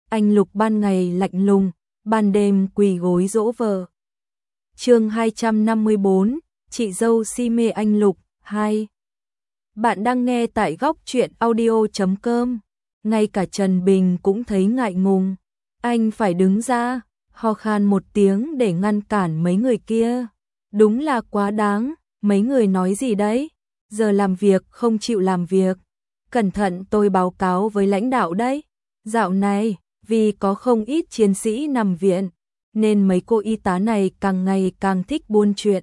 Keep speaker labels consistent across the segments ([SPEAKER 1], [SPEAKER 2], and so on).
[SPEAKER 1] anh Lục ban ngày lạnh lùng, ban đêm quỳ gối dỗ vợ. Chương 254, chị dâu si mê anh Lục 2. Bạn đang nghe tại góc truyện audio.com. Ngay cả Trần Bình cũng thấy ngại ngùng. Anh phải đứng ra, ho khan một tiếng để ngăn cản mấy người kia. Đúng là quá đáng, mấy người nói gì đấy? Giờ làm việc không chịu làm việc. Cẩn thận tôi báo cáo với lãnh đạo đấy. Dạo này, vì có không ít chiến sĩ nằm viện, nên mấy cô y tá này càng ngày càng thích buôn chuyện.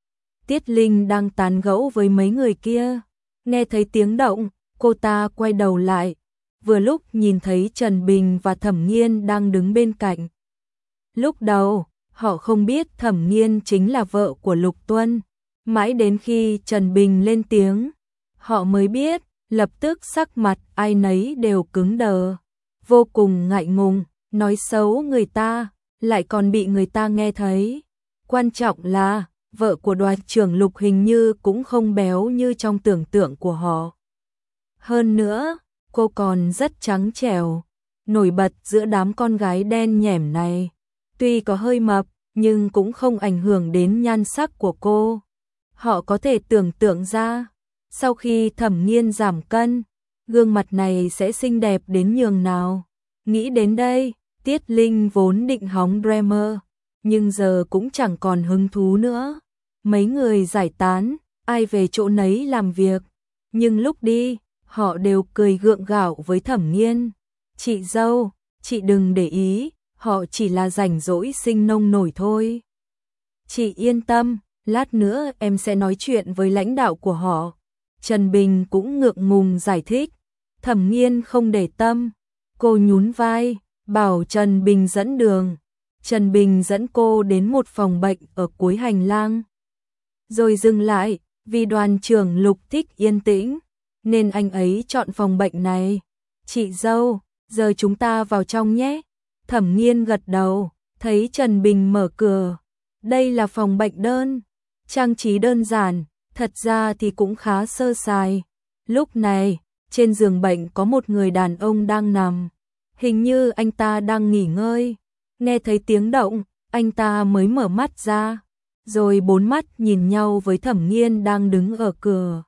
[SPEAKER 1] Tiết Linh đang tán gẫu với mấy người kia. Nghe thấy tiếng động, cô ta quay đầu lại. Vừa lúc nhìn thấy Trần Bình và Thẩm Nghiên đang đứng bên cạnh. Lúc đầu, họ không biết Thẩm Nghiên chính là vợ của Lục Tuân. Mãi đến khi Trần Bình lên tiếng, họ mới biết, lập tức sắc mặt ai nấy đều cứng đờ. Vô cùng ngại ngùng, nói xấu người ta, lại còn bị người ta nghe thấy. Quan trọng là, vợ của Đoàn trưởng Lục hình như cũng không béo như trong tưởng tượng của họ. Hơn nữa, cô còn rất trắng trẻo, nổi bật giữa đám con gái đen nhẻm này. Tuy có hơi mập, nhưng cũng không ảnh hưởng đến nhan sắc của cô. Họ có thể tưởng tượng ra, sau khi Thẩm Nghiên giảm cân, gương mặt này sẽ xinh đẹp đến nhường nào. Nghĩ đến đây, Tiết Linh vốn định hóng Dreamer, nhưng giờ cũng chẳng còn hứng thú nữa. Mấy người giải tán, ai về chỗ nấy làm việc. Nhưng lúc đi, họ đều cười gượng gạo với Thẩm Nghiên. Chị dâu, chị đừng để ý, họ chỉ là rảnh rỗi sinh nông nổi thôi. Chị yên tâm, lát nữa em sẽ nói chuyện với lãnh đạo của họ. Trần Bình cũng ngượng ngùng giải thích. Thẩm Nghiên không để tâm. Cô nhún vai, bảo Trần Bình dẫn đường. Trần Bình dẫn cô đến một phòng bệnh ở cuối hành lang. Rồi dừng lại, vì Đoàn trưởng Lục thích yên tĩnh, nên anh ấy chọn phòng bệnh này. Chị dâu, giờ chúng ta vào trong nhé. Thẩm Nghiên gật đầu, thấy Trần Bình mở cửa. Đây là phòng bệnh đơn, trang trí đơn giản, thật ra thì cũng khá sơ sài. Lúc này, trên giường bệnh có một người đàn ông đang nằm. Hình như anh ta đang nghỉ ngơi. Nghe thấy tiếng động, anh ta mới mở mắt ra, rồi bốn mắt nhìn nhau với Thẩm Nghiên đang đứng ở cửa.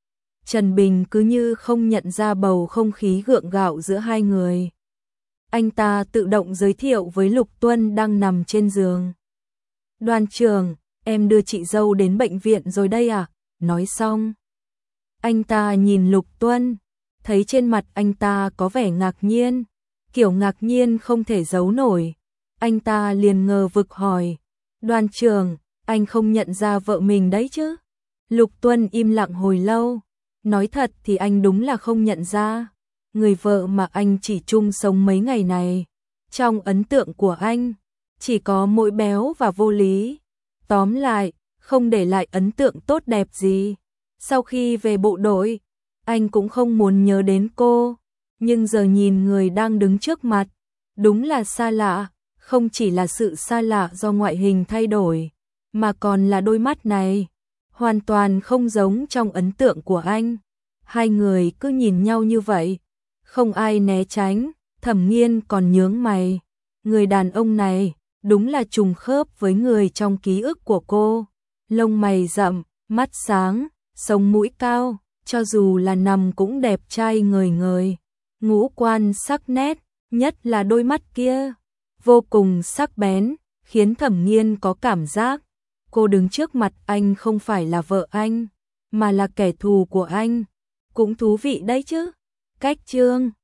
[SPEAKER 1] Trần Bình cứ như không nhận ra bầu không khí gượng gạo giữa hai người. Anh ta tự động giới thiệu với Lục Tuân đang nằm trên giường. Đoàn trưởng, em đưa chị dâu đến bệnh viện rồi đây à? Nói xong, anh ta nhìn Lục Tuân, thấy trên mặt anh ta có vẻ ngạc nhiên, kiểu ngạc nhiên không thể giấu nổi. Anh ta liền ngờ vực hỏi, Đoàn trưởng, anh không nhận ra vợ mình đấy chứ? Lục Tuân im lặng hồi lâu, nói thật thì anh đúng là không nhận ra. Người vợ mà anh chỉ chung sống mấy ngày này, trong ấn tượng của anh, chỉ có mỗi béo và vô lý. Tóm lại, không để lại ấn tượng tốt đẹp gì. Sau khi về bộ đội, anh cũng không muốn nhớ đến cô. Nhưng giờ nhìn người đang đứng trước mặt, đúng là xa lạ. Không chỉ là sự xa lạ do ngoại hình thay đổi, mà còn là đôi mắt này. Hoàn toàn không giống trong ấn tượng của anh. Hai người cứ nhìn nhau như vậy, không ai né tránh. Thẩm Nghiên còn nhướng mày. Người đàn ông này đúng là trùng khớp với người trong ký ức của cô. Lông mày rậm, mắt sáng, sống mũi cao, cho dù là nằm cũng đẹp trai ngời ngời. Ngũ quan sắc nét, nhất là đôi mắt kia, vô cùng sắc bén, khiến Thẩm Nghiên có cảm giác cô đứng trước mặt anh không phải là vợ anh, mà là kẻ thù của anh. Cũng thú vị đấy chứ. Cách chương